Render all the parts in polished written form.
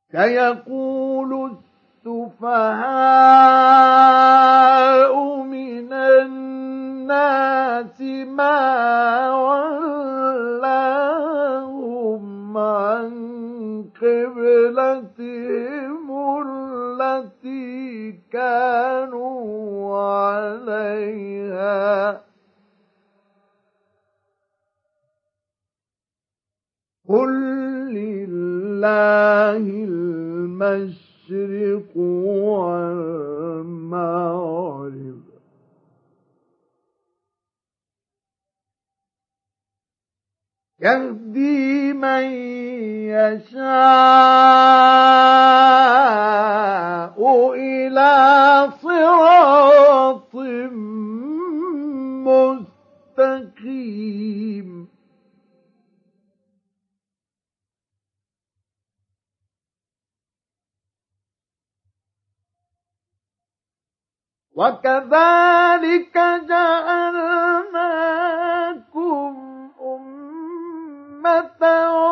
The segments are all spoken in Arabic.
سيقول السفهاء من الناس ما ولاهم عن قبلتهم التي كانوا عليها قل لله المشرق والمغرب يهدي من يشاء إلى صراط مستقيم وكذلك جعلناكم أمة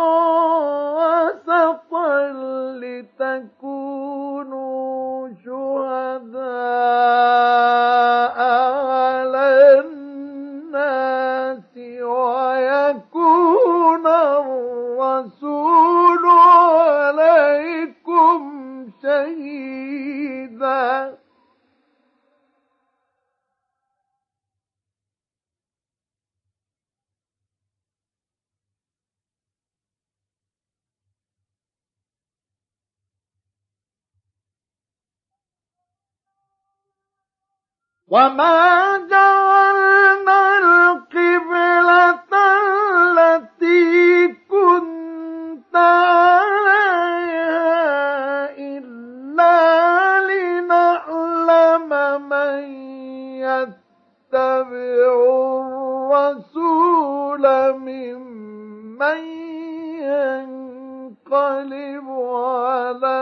وسطا لتكونوا شهداء على الناس ويكون الرسول عليكم شهيدا وما جعلنا القبلة التي كنت عليها إلا لنعلم من يتبع الرسول ممن ينقلب على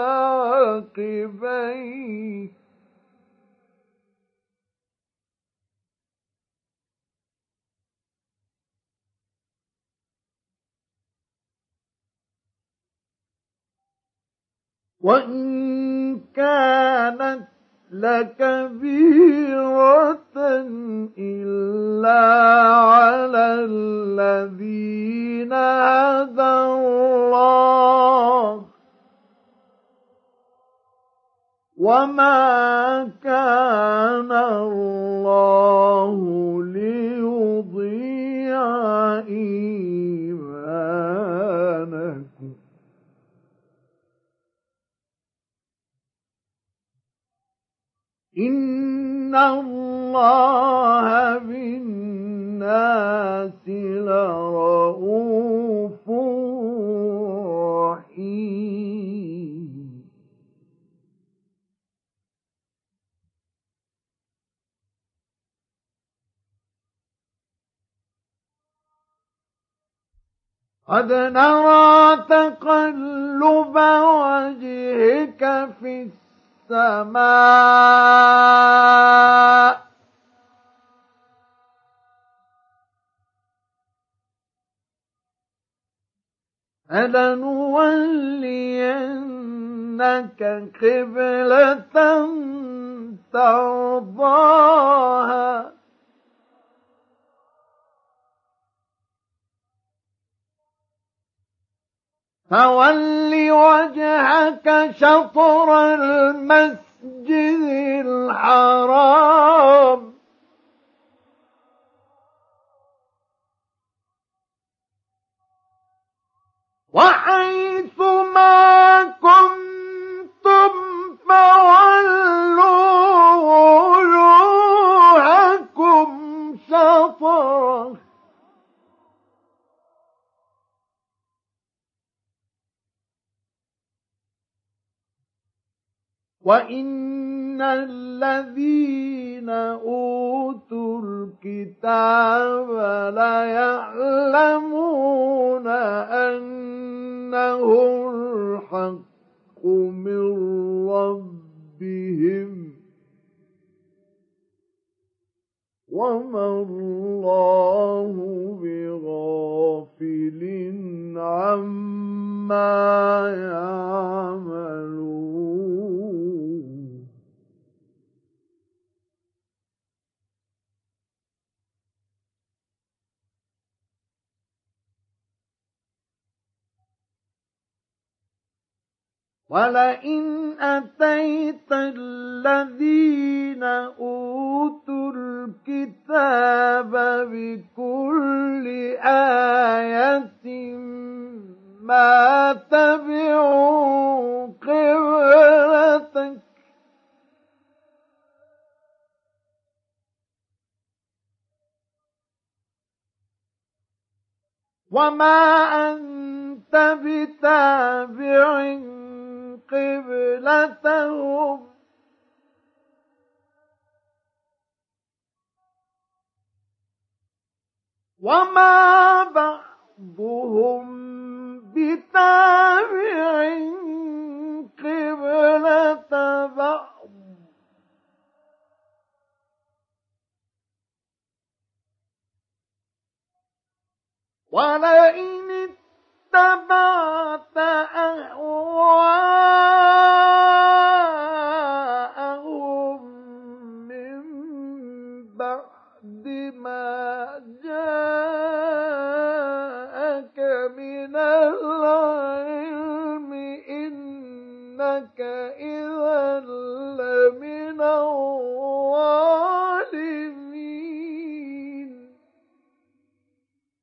عقبيه وإن كانت لكبيرة إلا على الذين هدى الله وما كان الله ليضيع إيمانكم إن الله بالناس لرءوف رحيم قد نرى تقلب وجهك في السماء فلنولينك قبلة ترضاها فول وجهك شطر المسجد الحرام وحيث ما كنتم فولوا وجوهكم شطره وإن الذين أوتوا الكتاب ليعلمون أنه الحق من ربهم وما الله بغافل عما يعملون. ولئن أتيت الذين أوتوا الكتاب بكل آية ما تبعوا قبلتك وما أنت بتابع قبلتهم وما بعضهم بتابع قبلة بعض ولئن اتبعت أهواءهم من بعد ما جاءك من العلم إنك إذا